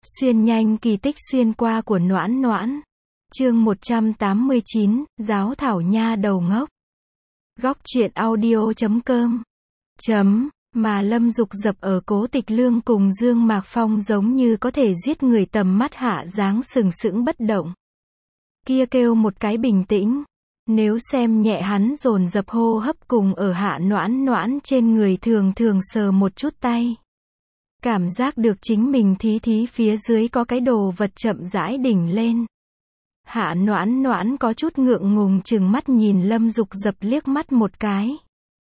Xuyên nhanh kỳ tích xuyên qua của Noãn Noãn. Chương 189, Giáo thảo nha đầu ngốc. Góc truyện audio.com Mà Lâm Dục Dập ở Cố Tịch Lương cùng Dương Mạc Phong giống như có thể giết người, tầm mắt hạ dáng sừng sững bất động. Kia kêu một cái bình tĩnh. Nếu xem nhẹ hắn dồn dập hô hấp cùng ở hạ Noãn Noãn trên người thường thường sờ một chút tay. Cảm giác được chính mình thí phía dưới có cái đồ vật chậm rãi đỉnh lên. Hạ Noãn Noãn có chút ngượng ngùng chừng mắt nhìn Lâm Dục Dập liếc mắt một cái.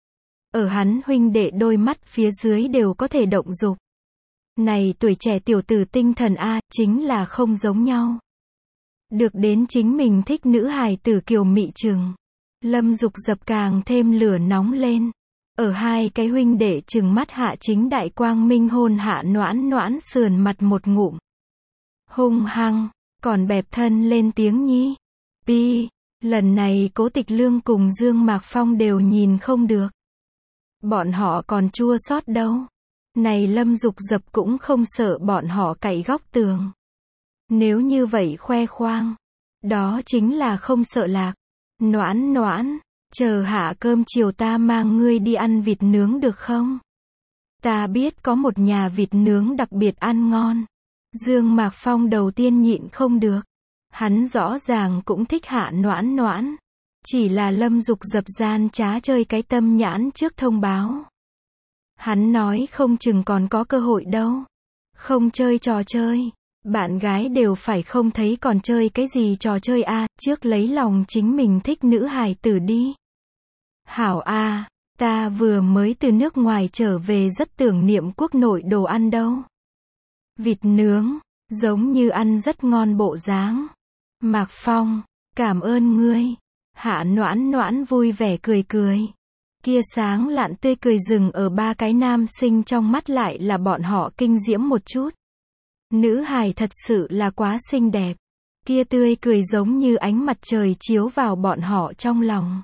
Ở hắn huynh đệ đôi mắt phía dưới đều có thể động dục. Này tuổi trẻ tiểu tử tinh thần a, chính là không giống nhau. Được đến chính mình thích nữ hài tử kiều mị chừng. Lâm Dục Dập càng thêm lửa nóng lên. Ở hai cái huynh đệ chừng mắt hạ chính đại quang minh hôn Hạ Noãn Noãn sườn mặt một ngụm. Hung hăng, còn bẹp thân lên tiếng nhi. Pi, lần này Cố Tịch Lương cùng Dương Mạc Phong đều nhìn không được. Bọn họ còn chua xót đâu. Này Lâm Dục Dập cũng không sợ bọn họ cậy góc tường. Nếu như vậy khoe khoang, đó chính là không sợ lạc. Noãn Noãn, chờ hạ cơm chiều ta mang ngươi đi ăn vịt nướng được không? Ta biết có một nhà vịt nướng đặc biệt ăn ngon. Dương Mạc Phong đầu tiên nhịn không được. Hắn rõ ràng cũng thích Hạ Noãn Noãn. Chỉ là Lâm Dục Dập gian trá chơi cái tâm nhãn trước thông báo. Hắn nói không chừng còn có cơ hội đâu. Không chơi trò chơi. Bạn gái đều phải không thấy còn chơi cái gì trò chơi a, trước lấy lòng chính mình thích nữ hài tử đi. Hảo a, ta vừa mới từ nước ngoài trở về rất tưởng niệm quốc nội đồ ăn đâu. Vịt nướng, giống như ăn rất ngon bộ dáng. Mạc Phong, cảm ơn ngươi. Hạ Noãn Noãn vui vẻ cười cười. Kia sáng lạn tươi cười dừng ở ba cái nam sinh trong mắt lại là bọn họ kinh diễm một chút. Nữ hài thật sự là quá xinh đẹp. Kia tươi cười giống như ánh mặt trời chiếu vào bọn họ trong lòng.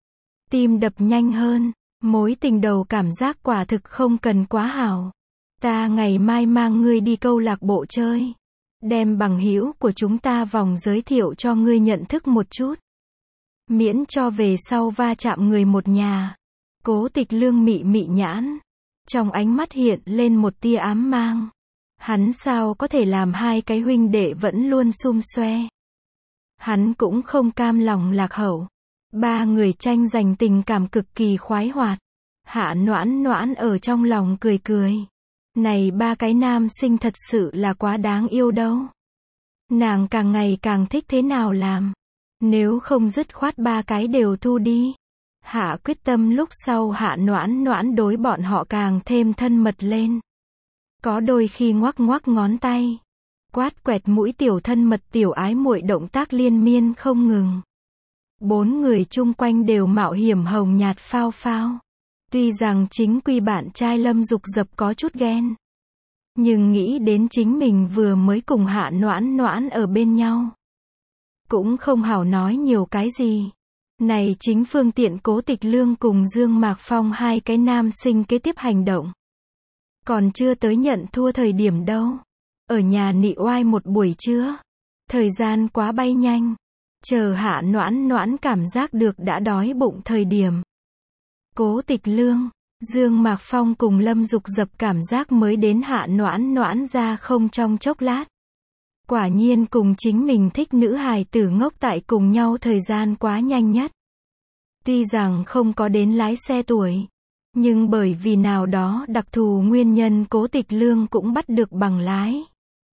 Tim đập nhanh hơn, mối tình đầu cảm giác quả thực không cần quá hảo. Ta ngày mai mang ngươi đi câu lạc bộ chơi. Đem bằng hữu của chúng ta vòng giới thiệu cho ngươi nhận thức một chút. Miễn cho về sau va chạm người một nhà. Cố Tịch Lương mị mị nhãn. Trong ánh mắt hiện lên một tia ám mang. Hắn sao có thể làm hai cái huynh đệ vẫn luôn xum xoe. Hắn cũng không cam lòng lạc hậu. Ba người tranh giành tình cảm cực kỳ khoái hoạt. Hạ Noãn Noãn ở trong lòng cười cười. Này ba cái nam sinh thật sự là quá đáng yêu đâu. Nàng càng ngày càng thích thế nào làm. Nếu không dứt khoát ba cái đều thu đi. Hạ quyết tâm lúc sau Hạ Noãn Noãn đối bọn họ càng thêm thân mật lên. Có đôi khi ngoắc ngoắc ngón tay. Quát quẹt mũi tiểu thân mật tiểu ái muội động tác liên miên không ngừng. Bốn người chung quanh đều mạo hiểm hồng nhạt phao phao. Tuy rằng chính quy bạn trai Lâm Dục Dập có chút ghen. Nhưng nghĩ đến chính mình vừa mới cùng Hạ Noãn Noãn ở bên nhau. Cũng không hảo nói nhiều cái gì. Này chính phương tiện Cố Tịch Lương cùng Dương Mạc Phong hai cái nam sinh kế tiếp hành động. Còn chưa tới nhận thua thời điểm đâu. Ở nhà nị oai một buổi trưa. Thời gian quá bay nhanh. Chờ Hạ Noãn Noãn cảm giác được đã đói bụng thời điểm. Cố Tịch Lương, Dương Mạc Phong cùng Lâm Dục Dập cảm giác mới đến Hạ Noãn Noãn ra không trong chốc lát. Quả nhiên cùng chính mình thích nữ hài tử ngốc tại cùng nhau thời gian quá nhanh nhất. Tuy rằng không có đến lái xe tuổi. Nhưng bởi vì nào đó đặc thù nguyên nhân Cố Tịch Lương cũng bắt được bằng lái.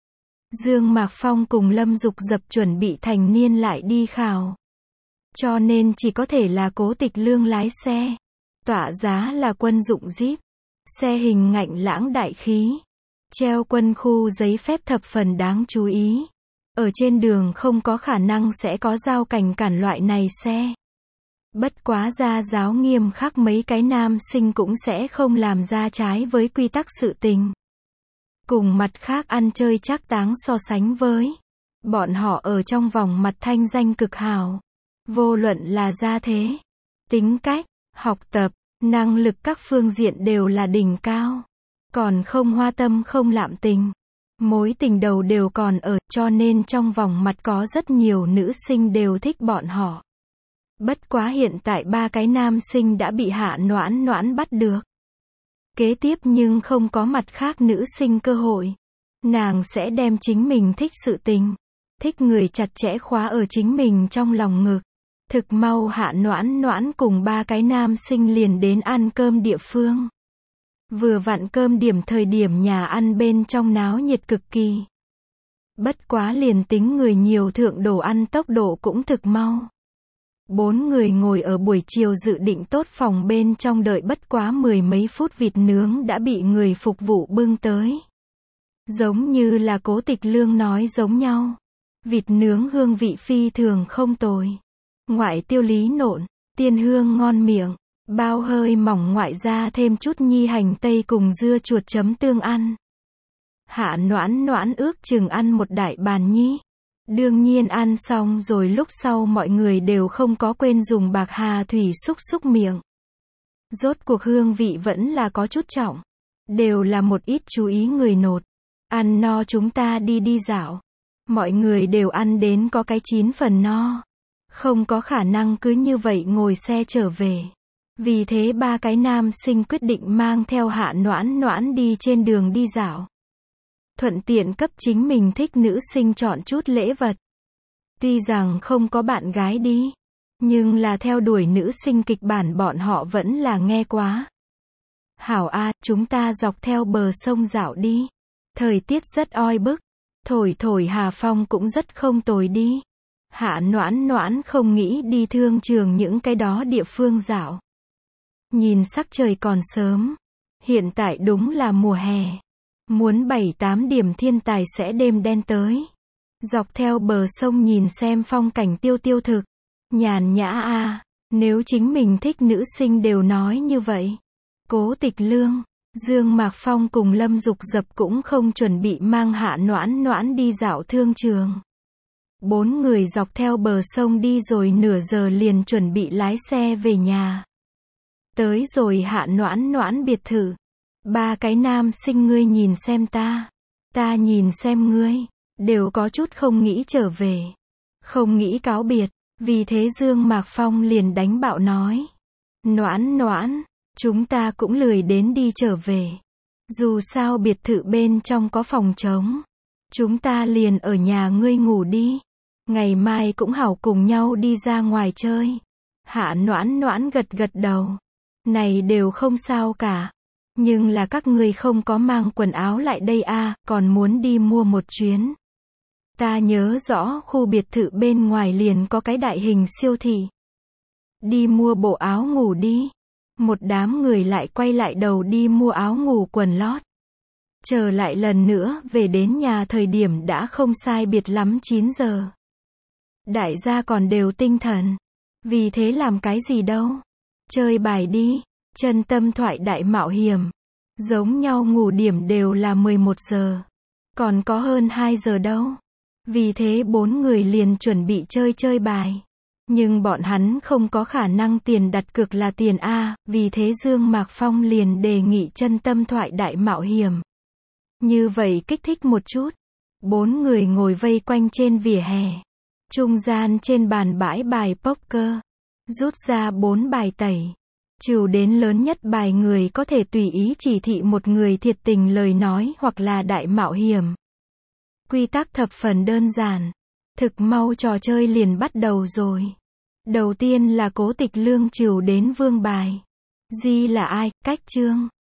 Dương Mạc Phong cùng Lâm Dục Dập chuẩn bị thành niên lại đi khảo. Cho nên chỉ có thể là Cố Tịch Lương lái xe. Tọa giá là quân dụng Jeep. Xe hình ngạnh lãng đại khí. Treo quân khu giấy phép thập phần đáng chú ý. Ở trên đường không có khả năng sẽ có giao cảnh cản loại này xe. Bất quá gia giáo nghiêm khắc mấy cái nam sinh cũng sẽ không làm ra trái với quy tắc sự tình. Cùng mặt khác ăn chơi trác táng so sánh với. Bọn họ ở trong vòng mặt thanh danh cực hào. Vô luận là gia thế, tính cách, học tập, năng lực các phương diện đều là đỉnh cao. Còn không hoa tâm không lạm tình. Mối tình đầu đều còn ở, cho nên trong vòng mặt có rất nhiều nữ sinh đều thích bọn họ. Bất quá hiện tại ba cái nam sinh đã bị Hạ Noãn Noãn bắt được. Kế tiếp nhưng không có mặt khác nữ sinh cơ hội. Nàng sẽ đem chính mình thích sự tình, thích người chặt chẽ khóa ở chính mình trong lòng ngực. Thực mau Hạ Noãn Noãn cùng ba cái nam sinh liền đến ăn cơm địa phương. Vừa vặn cơm điểm thời điểm nhà ăn bên trong náo nhiệt cực kỳ. Bất quá liền tính người nhiều thượng đồ ăn tốc độ cũng thực mau. 4 người ngồi ở buổi chiều dự định tốt phòng bên trong đợi bất quá 10 mấy phút vịt nướng đã bị người phục vụ bưng tới. Giống như là Cố Tịch Lương nói giống nhau. Vịt nướng hương vị phi thường không tồi. Ngoại tiêu lý nộn, tiên hương ngon miệng, bao hơi mỏng ngoại ra thêm chút nhi hành tây cùng dưa chuột chấm tương ăn. Hạ Noãn Noãn ước chừng ăn một đại bàn nhi. Đương nhiên ăn xong rồi lúc sau mọi người đều không có quên dùng bạc hà thủy xúc xúc miệng. Rốt cuộc hương vị vẫn là có chút trọng. Đều là một ít chú ý người nột. Ăn no chúng ta đi dạo. Mọi người đều ăn đến có cái 9 phần no. Không có khả năng cứ như vậy ngồi xe trở về. Vì thế ba cái nam sinh quyết định mang theo Hạ Noãn Noãn đi trên đường đi dạo. Thuận tiện cấp chính mình thích nữ sinh chọn chút lễ vật. Tuy rằng không có bạn gái đi, nhưng là theo đuổi nữ sinh kịch bản bọn họ vẫn là nghe quá. Hảo a, chúng ta dọc theo bờ sông dạo đi. Thời tiết rất oi bức, thổi hà phong cũng rất không tồi đi. Hạ Noãn Noãn không nghĩ đi thương trường những cái đó địa phương dạo. Nhìn sắc trời còn sớm, hiện tại đúng là mùa hè. Muốn 7-8 điểm thiên tài sẽ đêm đen tới. Dọc theo bờ sông nhìn xem phong cảnh tiêu thực. Nhàn nhã a, nếu chính mình thích nữ sinh đều nói như vậy. Cố Tịch Lương, Dương Mạc Phong cùng Lâm Dục Dập cũng không chuẩn bị mang Hạ Noãn Noãn đi dạo thương trường. 4 người dọc theo bờ sông đi rồi nửa giờ liền chuẩn bị lái xe về nhà. Tới rồi Hạ Noãn Noãn biệt thự. Ba cái nam sinh ngươi nhìn xem ta nhìn xem ngươi, đều có chút không nghĩ trở về, không nghĩ cáo biệt, vì thế Dương Mạc Phong liền đánh bạo nói. Noãn Noãn, chúng ta cũng lười đến đi trở về. Dù sao biệt thự bên trong có phòng trống. Chúng ta liền ở nhà ngươi ngủ đi. Ngày mai cũng hảo cùng nhau đi ra ngoài chơi. Hạ Noãn Noãn gật đầu. Này đều không sao cả. Nhưng là các ngươi không có mang quần áo lại đây a, còn muốn đi mua một chuyến. Ta nhớ rõ khu biệt thự bên ngoài liền có cái đại hình siêu thị. Đi mua bộ áo ngủ đi. Một đám người lại quay lại đầu đi mua áo ngủ quần lót. Trở lại lần nữa về đến nhà thời điểm đã không sai biệt lắm 9 giờ. Đại gia còn đều tinh thần. Vì thế làm cái gì đâu. Chơi bài đi. Chân tâm thoại đại mạo hiểm. Giống nhau ngủ điểm đều là 11 giờ. Còn có hơn 2 giờ đâu. Vì thế 4 người liền chuẩn bị chơi bài. Nhưng bọn hắn không có khả năng tiền đặt cược là tiền A, vì thế Dương Mạc Phong liền đề nghị chân tâm thoại đại mạo hiểm. Như vậy kích thích một chút. 4 người ngồi vây quanh trên vỉa hè. Trung gian trên bàn bãi bài poker. Rút ra 4 bài tẩy. Trừ đến lớn nhất bài người có thể tùy ý chỉ thị một người thiệt tình lời nói hoặc là đại mạo hiểm. Quy tắc thập phần đơn giản. Thực mau trò chơi liền bắt đầu rồi. Đầu tiên là Cố Tịch Lương trừ đến vương bài. Di là ai, cách chương.